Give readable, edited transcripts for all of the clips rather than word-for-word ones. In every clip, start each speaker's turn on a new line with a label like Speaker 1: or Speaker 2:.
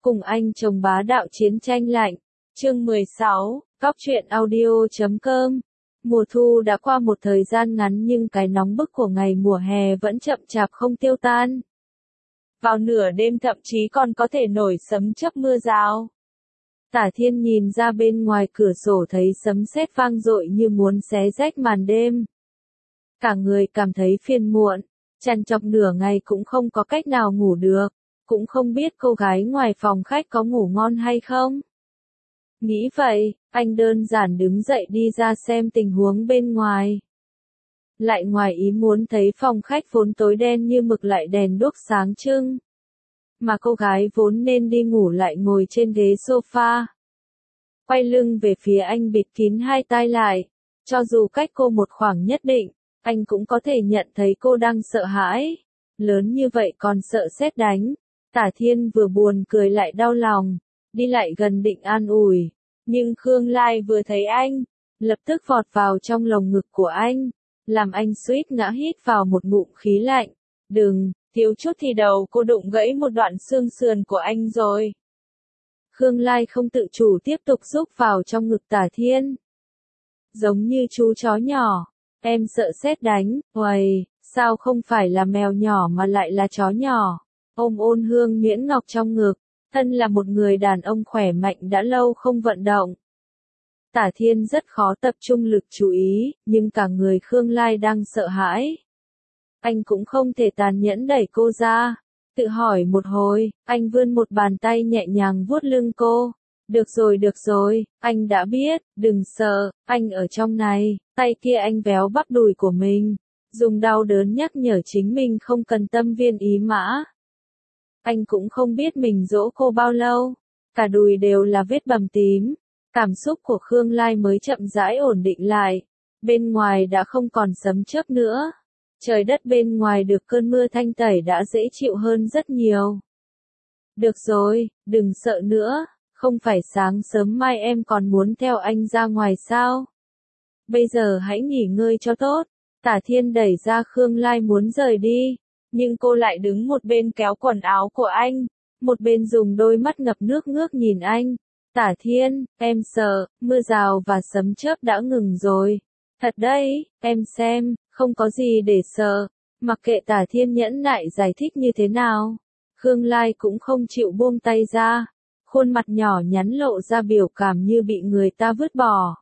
Speaker 1: Cùng anh chồng bá đạo chiến tranh lạnh. Chương 16, Cóc truyện audio.com. Mùa thu đã qua một thời gian ngắn nhưng cái nóng bức của ngày mùa hè vẫn chậm chạp không tiêu tan. Vào nửa đêm thậm chí còn có thể nổi sấm chớp mưa rào. Tả Thiên nhìn ra bên ngoài cửa sổ thấy sấm sét vang dội như muốn xé rách màn đêm. Cả người cảm thấy phiền muộn, trằn trọc nửa ngày cũng không có cách nào ngủ được, cũng không biết cô gái ngoài phòng khách có ngủ ngon hay không. Nghĩ vậy, anh đơn giản đứng dậy đi ra xem tình huống bên ngoài. Lại ngoài ý muốn thấy phòng khách vốn tối đen như mực lại đèn đuốc sáng trưng. Mà cô gái vốn nên đi ngủ lại ngồi trên ghế sofa. Quay lưng về phía anh bịt kín hai tai lại. Cho dù cách cô một khoảng nhất định, anh cũng có thể nhận thấy cô đang sợ hãi. Lớn như vậy còn sợ sét đánh. Tả Thiên vừa buồn cười lại đau lòng. Đi lại gần định an ủi. Nhưng Khương Lai vừa thấy anh, lập tức vọt vào trong lồng ngực của anh. Làm anh suýt ngã hít vào một ngụm khí lạnh. Đừng, thiếu chút thì đầu cô đụng gãy một đoạn xương sườn của anh rồi. Khương Lai không tự chủ tiếp tục rúc vào trong ngực Tả Thiên. Giống như chú chó nhỏ, em sợ sét đánh, uầy, sao không phải là mèo nhỏ mà lại là chó nhỏ. Ôm Ôn Hương Nhuyễn Ngọc trong ngực, thân là một người đàn ông khỏe mạnh đã lâu không vận động. Tả Thiên rất khó tập trung lực chú ý, nhưng cả người Khương Lai đang sợ hãi. Anh cũng không thể tàn nhẫn đẩy cô ra. Tự hỏi một hồi, anh vươn một bàn tay nhẹ nhàng vuốt lưng cô. Được rồi, anh đã biết, đừng sợ, anh ở trong này. Tay kia anh véo bắp đùi của mình, dùng đau đớn nhắc nhở chính mình không cần tâm viên ý mã. Anh cũng không biết mình dỗ cô bao lâu, cả đùi đều là vết bầm tím. Cảm xúc của Khương Lai mới chậm rãi ổn định lại. Bên ngoài đã không còn sấm chớp nữa. Trời đất bên ngoài được cơn mưa thanh tẩy đã dễ chịu hơn rất nhiều. Được rồi, đừng sợ nữa, không phải sáng sớm mai em còn muốn theo anh ra ngoài sao? Bây giờ hãy nghỉ ngơi cho tốt. Tả Thiên đẩy ra Khương Lai muốn rời đi, nhưng cô lại đứng một bên kéo quần áo của anh, một bên dùng đôi mắt ngập nước ngước nhìn anh. Tả Thiên, em sợ, mưa rào và sấm chớp đã ngừng rồi. Thật đấy, em xem, không có gì để sợ. Mặc kệ Tả Thiên nhẫn nại giải thích như thế nào, Khương Lai cũng không chịu buông tay ra. Khuôn mặt nhỏ nhắn lộ ra biểu cảm như bị người ta vứt bỏ.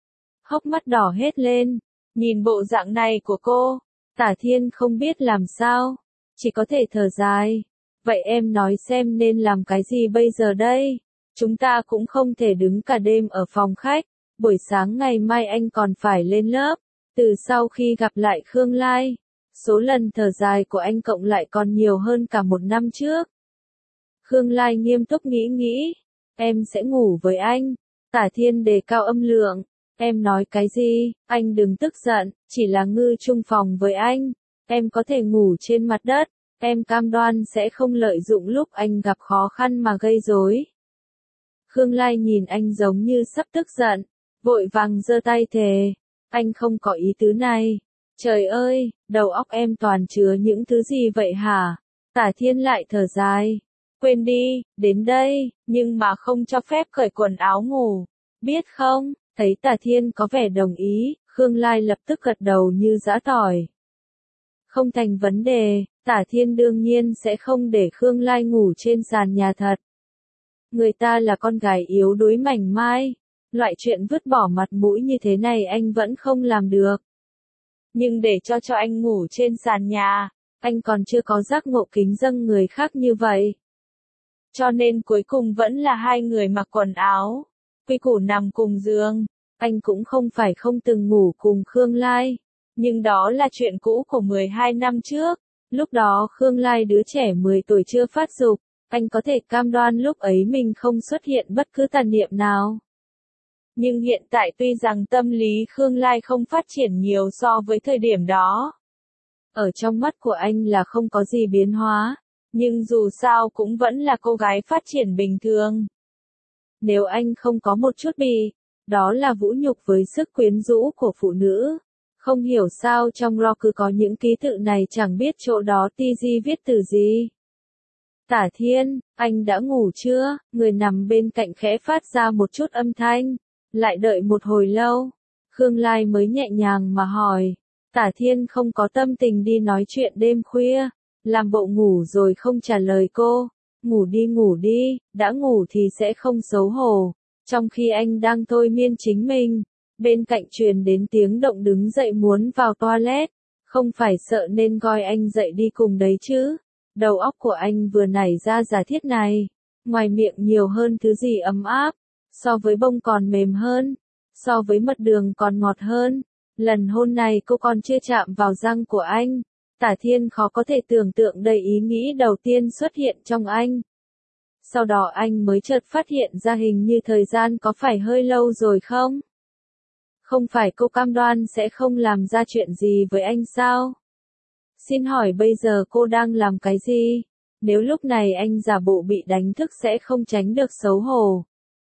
Speaker 1: Hốc mắt đỏ hết lên, nhìn bộ dạng này của cô, Tả Thiên không biết làm sao, chỉ có thể thở dài. Vậy em nói xem nên làm cái gì bây giờ đây? Chúng ta cũng không thể đứng cả đêm ở phòng khách, buổi sáng ngày mai anh còn phải lên lớp. Từ sau khi gặp lại Khương Lai, số lần thở dài của anh cộng lại còn nhiều hơn cả một năm trước. Khương Lai nghiêm túc nghĩ, em sẽ ngủ với anh. Tả Thiên đề cao âm lượng, em nói cái gì, anh đừng tức giận, chỉ là ngư chung phòng với anh, em có thể ngủ trên mặt đất, em cam đoan sẽ không lợi dụng lúc anh gặp khó khăn mà gây rối. Khương Lai nhìn anh giống như sắp tức giận, vội vàng giơ tay thề, anh không có ý tứ này. Trời ơi, đầu óc em toàn chứa những thứ gì vậy hả? Tả Thiên lại thở dài. Quên đi, đến đây, nhưng mà không cho phép cởi quần áo ngủ. Biết không? Thấy Tả Thiên có vẻ đồng ý, Khương Lai lập tức gật đầu như giã tỏi. Không thành vấn đề, Tả Thiên đương nhiên sẽ không để Khương Lai ngủ trên sàn nhà thật. Người ta là con gái yếu đuối mảnh mai. Loại chuyện vứt bỏ mặt mũi như thế này anh vẫn không làm được. Nhưng để cho anh ngủ trên sàn nhà, anh còn chưa có giác ngộ kính dâng người khác như vậy. Cho nên cuối cùng vẫn là hai người mặc quần áo, quy củ nằm cùng giường. Anh cũng không phải không từng ngủ cùng Khương Lai, nhưng đó là chuyện cũ của 12 năm trước. Lúc đó Khương Lai đứa trẻ 10 tuổi chưa phát dục, anh có thể cam đoan lúc ấy mình không xuất hiện bất cứ tàn niệm nào. Nhưng hiện tại tuy rằng tâm lý Khương Lai không phát triển nhiều so với thời điểm đó. Ở trong mắt của anh là không có gì biến hóa, nhưng dù sao cũng vẫn là cô gái phát triển bình thường. Nếu anh không có một chút bị, đó là vũ nhục với sức quyến rũ của phụ nữ. Không hiểu sao trong lo cứ có những ký tự này chẳng biết chỗ đó ti di viết từ gì. Tả Thiên, anh đã ngủ chưa? Người nằm bên cạnh khẽ phát ra một chút âm thanh. Lại đợi một hồi lâu, Khương Lai mới nhẹ nhàng mà hỏi. Tả Thiên không có tâm tình đi nói chuyện đêm khuya, làm bộ ngủ rồi không trả lời cô. Ngủ đi, đã ngủ thì sẽ không xấu hổ. Trong khi anh đang thôi miên chính mình, bên cạnh truyền đến tiếng động đứng dậy muốn vào toilet. Không phải sợ nên gọi anh dậy đi cùng đấy chứ. Đầu óc của anh vừa nảy ra giả thiết này. Ngoài miệng nhiều hơn thứ gì ấm áp. So với bông còn mềm hơn. So với mật đường còn ngọt hơn. Lần hôn này cô còn chưa chạm vào răng của anh. Tả Thiên khó có thể tưởng tượng đầy ý nghĩ đầu tiên xuất hiện trong anh. Sau đó anh mới chợt phát hiện ra hình như thời gian có phải hơi lâu rồi không? Không phải cô cam đoan sẽ không làm ra chuyện gì với anh sao? Xin hỏi bây giờ cô đang làm cái gì? Nếu lúc này anh giả bộ bị đánh thức sẽ không tránh được xấu hổ.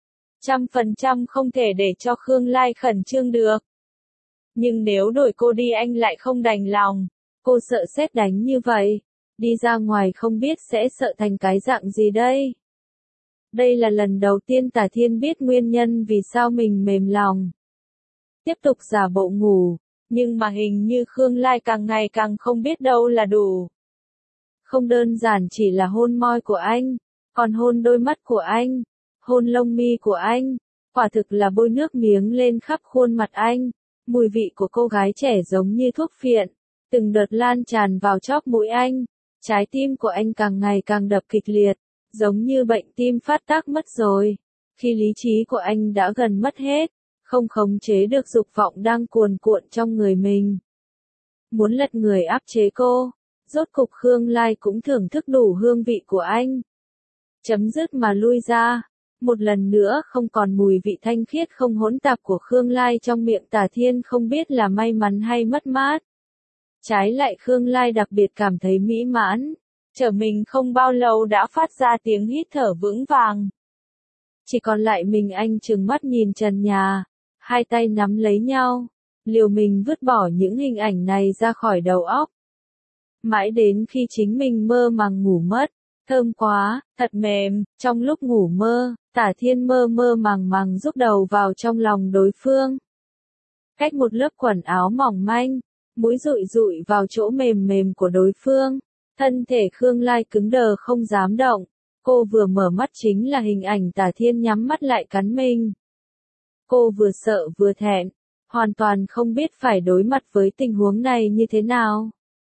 Speaker 1: 100% không thể để cho Khương Lai khẩn trương được. Nhưng nếu đổi cô đi anh lại không đành lòng. Cô sợ sét đánh như vậy. Đi ra ngoài không biết sẽ sợ thành cái dạng gì đây? Đây là lần đầu tiên Tả Thiên biết nguyên nhân vì sao mình mềm lòng. Tiếp tục giả bộ ngủ. Nhưng mà hình như Khương Lai càng ngày càng không biết đâu là đủ. Không đơn giản chỉ là hôn môi của anh, còn hôn đôi mắt của anh, hôn lông mi của anh, quả thực là bôi nước miếng lên khắp khuôn mặt anh. Mùi vị của cô gái trẻ giống như thuốc phiện, từng đợt lan tràn vào chóp mũi anh. Trái tim của anh càng ngày càng đập kịch liệt, giống như bệnh tim phát tác mất rồi. Khi lý trí của anh đã gần mất hết, không khống chế được dục vọng đang cuồn cuộn trong người mình. Muốn lật người áp chế cô, rốt cục Khương Lai cũng thưởng thức đủ hương vị của anh. Chấm dứt mà lui ra, một lần nữa không còn mùi vị thanh khiết không hỗn tạp của Khương Lai trong miệng Tả Thiên không biết là may mắn hay mất mát. Trái lại Khương Lai đặc biệt cảm thấy mỹ mãn, trở mình không bao lâu đã phát ra tiếng hít thở vững vàng. Chỉ còn lại mình anh trừng mắt nhìn trần nhà, hai tay nắm lấy nhau, liều mình vứt bỏ những hình ảnh này ra khỏi đầu óc. Mãi đến khi chính mình mơ màng ngủ mất, thơm quá, thật mềm, trong lúc ngủ mơ, Tả Thiên mơ mơ màng màng rúc đầu vào trong lòng đối phương. Cách một lớp quần áo mỏng manh, mũi dụi dụi vào chỗ mềm mềm của đối phương, thân thể Khương Lai cứng đờ không dám động. Cô vừa mở mắt chính là hình ảnh Tả Thiên nhắm mắt lại cắn mình. Cô vừa sợ vừa thẹn, hoàn toàn không biết phải đối mặt với tình huống này như thế nào.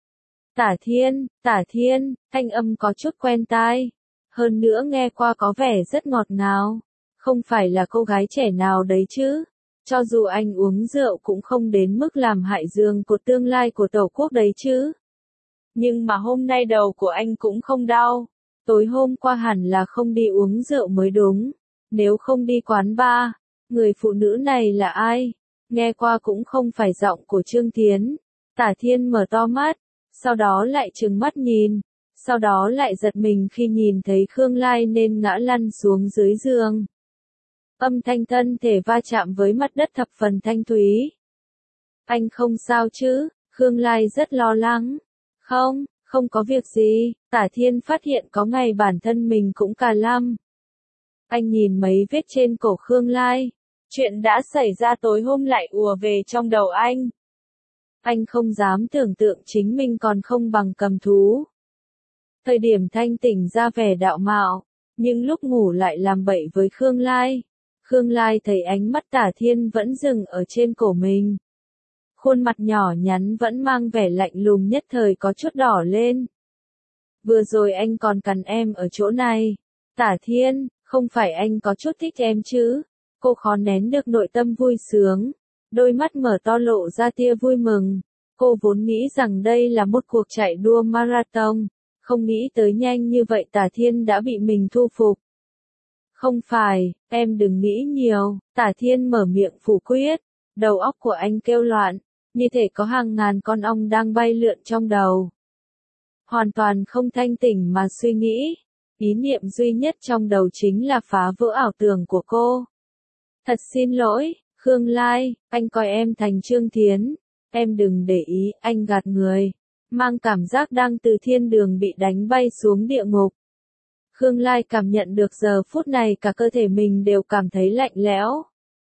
Speaker 1: Tả Thiên, thanh âm có chút quen tai. Hơn nữa nghe qua có vẻ rất ngọt ngào. Không phải là cô gái trẻ nào đấy chứ. Cho dù anh uống rượu cũng không đến mức làm hại giường của tương lai của Tổ quốc đấy chứ. Nhưng mà hôm nay đầu của anh cũng không đau. Tối hôm qua hẳn là không đi uống rượu mới đúng. Nếu không đi quán bar, người phụ nữ này là ai? Nghe qua cũng không phải giọng của Trương Thiến. Tả Thiên mở to mắt, sau đó lại trừng mắt nhìn, sau đó lại giật mình khi nhìn thấy Khương Lai nên ngã lăn xuống dưới giường. Âm thanh thân thể va chạm với mặt đất thập phần thanh thúy. Anh không sao chứ? Khương Lai rất lo lắng. Không có việc gì. Tả Thiên phát hiện có ngày bản thân mình cũng cà lăm. Anh nhìn mấy vết trên cổ Khương Lai. Chuyện đã xảy ra tối hôm lại ùa về trong đầu anh. Anh không dám tưởng tượng chính mình còn không bằng cầm thú. Thời điểm thanh tỉnh ra vẻ đạo mạo, nhưng lúc ngủ lại làm bậy với Khương Lai. Khương Lai thấy ánh mắt Tả Thiên vẫn dừng ở trên cổ mình. Khuôn mặt nhỏ nhắn vẫn mang vẻ lạnh lùng nhất thời có chút đỏ lên. Vừa rồi anh còn cắn em ở chỗ này. Tả Thiên, không phải anh có chút thích em chứ? Cô khó nén được nội tâm vui sướng. Đôi mắt mở to lộ ra tia vui mừng. Cô vốn nghĩ rằng đây là một cuộc chạy đua marathon. Không nghĩ tới nhanh như vậy Tả Thiên đã bị mình thu phục. Không phải, em đừng nghĩ nhiều. Tả Thiên mở miệng phủ quyết. Đầu óc của anh kêu loạn. Như thể có hàng ngàn con ong đang bay lượn trong đầu. Hoàn toàn không thanh tỉnh mà suy nghĩ. Ý niệm duy nhất trong đầu chính là phá vỡ ảo tưởng của cô. Thật xin lỗi, Khương Lai, anh coi em thành Trương Thiến. Em đừng để ý, anh gạt người. Mang cảm giác đang từ thiên đường bị đánh bay xuống địa ngục. Khương Lai cảm nhận được giờ phút này cả cơ thể mình đều cảm thấy lạnh lẽo.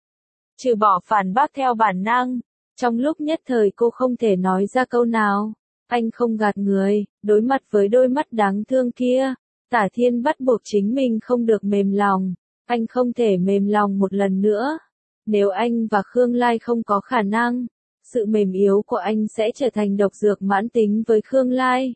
Speaker 1: Trừ bỏ phản bác theo bản năng, trong lúc nhất thời cô không thể nói ra câu nào. Anh không gạt người, đối mặt với đôi mắt đáng thương kia, Tả Thiên bắt buộc chính mình không được mềm lòng. Anh không thể mềm lòng một lần nữa. Nếu anh và Khương Lai không có khả năng, sự mềm yếu của anh sẽ trở thành độc dược mãn tính với Khương Lai.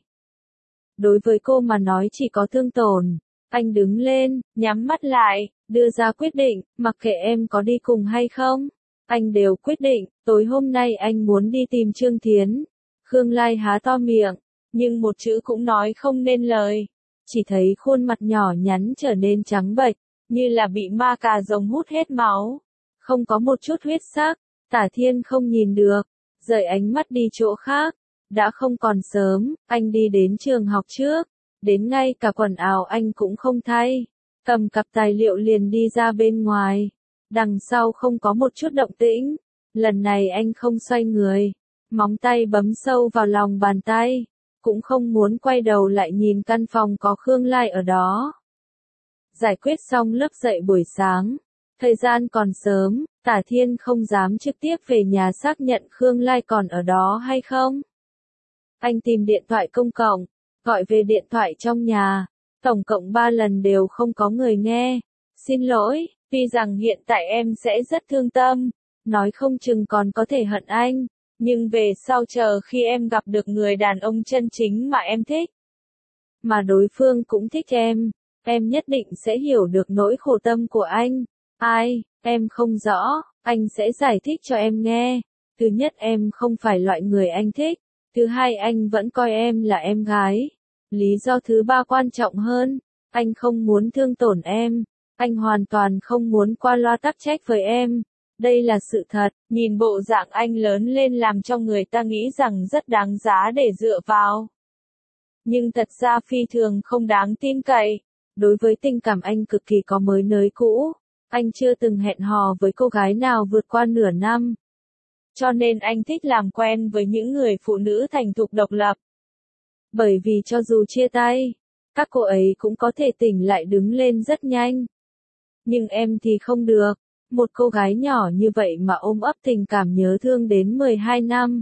Speaker 1: Đối với cô mà nói chỉ có thương tổn. Anh đứng lên, nhắm mắt lại, đưa ra quyết định, mặc kệ em có đi cùng hay không. Anh đều quyết định, tối hôm nay anh muốn đi tìm Trương Thiến. Khương Lai há to miệng, nhưng một chữ cũng nói không nên lời. Chỉ thấy khuôn mặt nhỏ nhắn trở nên trắng bệch, như là bị ma cà rồng hút hết máu. Không có một chút huyết sắc, Tả Thiên không nhìn được, rời ánh mắt đi chỗ khác. Đã không còn sớm, anh đi đến trường học trước, đến ngay cả quần áo anh cũng không thay, cầm cặp tài liệu liền đi ra bên ngoài. Đằng sau không có một chút động tĩnh, lần này anh không xoay người, móng tay bấm sâu vào lòng bàn tay, cũng không muốn quay đầu lại nhìn căn phòng có Khương Lai ở đó. Giải quyết xong lớp dạy buổi sáng, thời gian còn sớm, Tả Thiên không dám trực tiếp về nhà xác nhận Khương Lai còn ở đó hay không. Anh tìm điện thoại công cộng, gọi về điện thoại trong nhà, tổng cộng 3 lần đều không có người nghe. Xin lỗi, tuy rằng hiện tại em sẽ rất thương tâm, nói không chừng còn có thể hận anh, nhưng về sau chờ khi em gặp được người đàn ông chân chính mà em thích, mà đối phương cũng thích em nhất định sẽ hiểu được nỗi khổ tâm của anh. Ai, em không rõ, anh sẽ giải thích cho em nghe. Thứ nhất, em không phải loại người anh thích. Thứ hai, anh vẫn coi em là em gái. Lý do thứ ba quan trọng hơn, anh không muốn thương tổn em. Anh hoàn toàn không muốn qua loa tắc trách với em. Đây là sự thật, nhìn bộ dạng anh lớn lên làm cho người ta nghĩ rằng rất đáng giá để dựa vào. Nhưng thật ra phi thường không đáng tin cậy. Đối với tình cảm anh cực kỳ có mới nới cũ. Anh chưa từng hẹn hò với cô gái nào vượt qua nửa năm. Cho nên anh thích làm quen với những người phụ nữ thành thục độc lập. Bởi vì cho dù chia tay, các cô ấy cũng có thể tỉnh lại đứng lên rất nhanh. Nhưng em thì không được. Một cô gái nhỏ như vậy mà ôm ấp tình cảm nhớ thương đến 12 năm.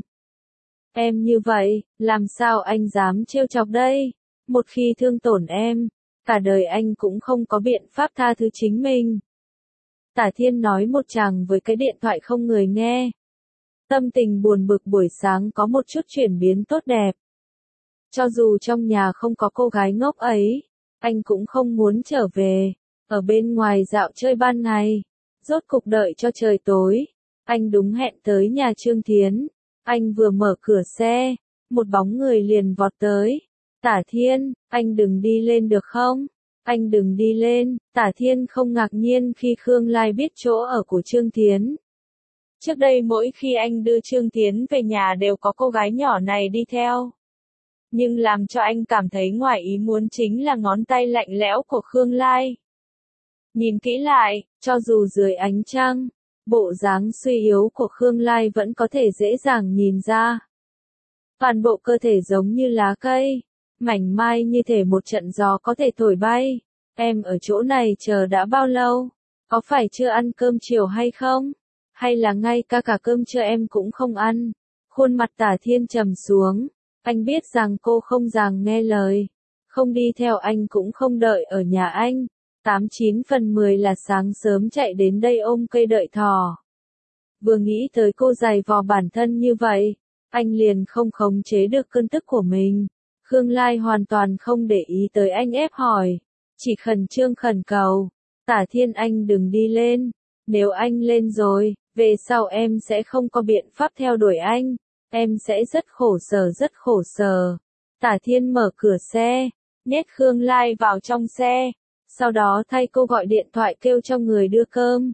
Speaker 1: Em như vậy, làm sao anh dám trêu chọc đây? Một khi thương tổn em, cả đời anh cũng không có biện pháp tha thứ chính mình. Tả Thiên nói một tràng với cái điện thoại không người nghe. Tâm tình buồn bực buổi sáng có một chút chuyển biến tốt đẹp. Cho dù trong nhà không có cô gái ngốc ấy, anh cũng không muốn trở về, ở bên ngoài dạo chơi ban ngày. Rốt cục đợi cho trời tối, anh đúng hẹn tới nhà Trương Thiến. Anh vừa mở cửa xe, một bóng người liền vọt tới. Tả Thiên, anh đừng đi lên được không? Anh đừng đi lên. Tả Thiên không ngạc nhiên khi Khương Lai biết chỗ ở của Trương Thiến. Trước đây mỗi khi anh đưa Trương Thiến về nhà đều có cô gái nhỏ này đi theo. Nhưng làm cho anh cảm thấy ngoài ý muốn chính là ngón tay lạnh lẽo của Khương Lai. Nhìn kỹ lại, cho dù dưới ánh trăng, bộ dáng suy yếu của Khương Lai vẫn có thể dễ dàng nhìn ra. Toàn bộ cơ thể giống như lá cây, mảnh mai như thể một trận gió có thể thổi bay. Em ở chỗ này chờ đã bao lâu? Có phải chưa ăn cơm chiều hay không? Hay là ngay cả cơm trưa em cũng không ăn? Khuôn mặt Tả Thiên trầm xuống. Anh biết rằng cô không dàng nghe lời. Không đi theo anh cũng không đợi ở nhà anh. 89 phần 10 là sáng sớm chạy đến đây ôm cây đợi thỏ. Vừa nghĩ tới cô giày vò bản thân như vậy, anh liền không khống chế được cơn tức của mình. Khương Lai hoàn toàn không để ý tới anh ép hỏi, chỉ khẩn trương khẩn cầu. Tả Thiên, anh đừng đi lên, nếu anh lên rồi, về sau em sẽ không có biện pháp theo đuổi anh, em sẽ rất khổ sở rất khổ sở. Tả Thiên mở cửa xe, nhét Khương Lai vào trong xe, sau đó thay cô gọi điện thoại kêu cho người đưa cơm.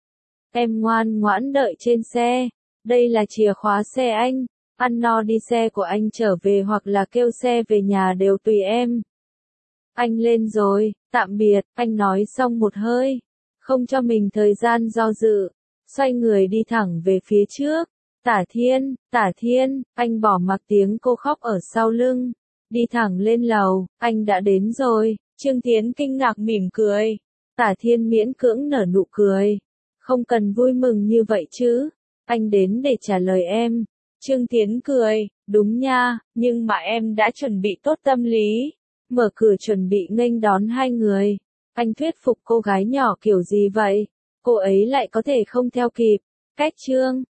Speaker 1: Em ngoan ngoãn đợi trên xe, đây là chìa khóa xe anh, ăn no đi xe của anh trở về hoặc là kêu xe về nhà đều tùy em. Anh lên rồi, tạm biệt, anh nói xong một hơi, không cho mình thời gian do dự, xoay người đi thẳng về phía trước. Tả Thiên, anh bỏ mặc tiếng cô khóc ở sau lưng, đi thẳng lên lầu, anh đã đến rồi. Trương Thiến kinh ngạc mỉm cười. Tả Thiên miễn cưỡng nở nụ cười. Không cần vui mừng như vậy chứ. Anh đến để trả lời em. Trương Thiến cười. Đúng nha, nhưng mà em đã chuẩn bị tốt tâm lý. Mở cửa chuẩn bị nghênh đón hai người. Anh thuyết phục cô gái nhỏ kiểu gì vậy? Cô ấy lại có thể không theo kịp. Cách Trương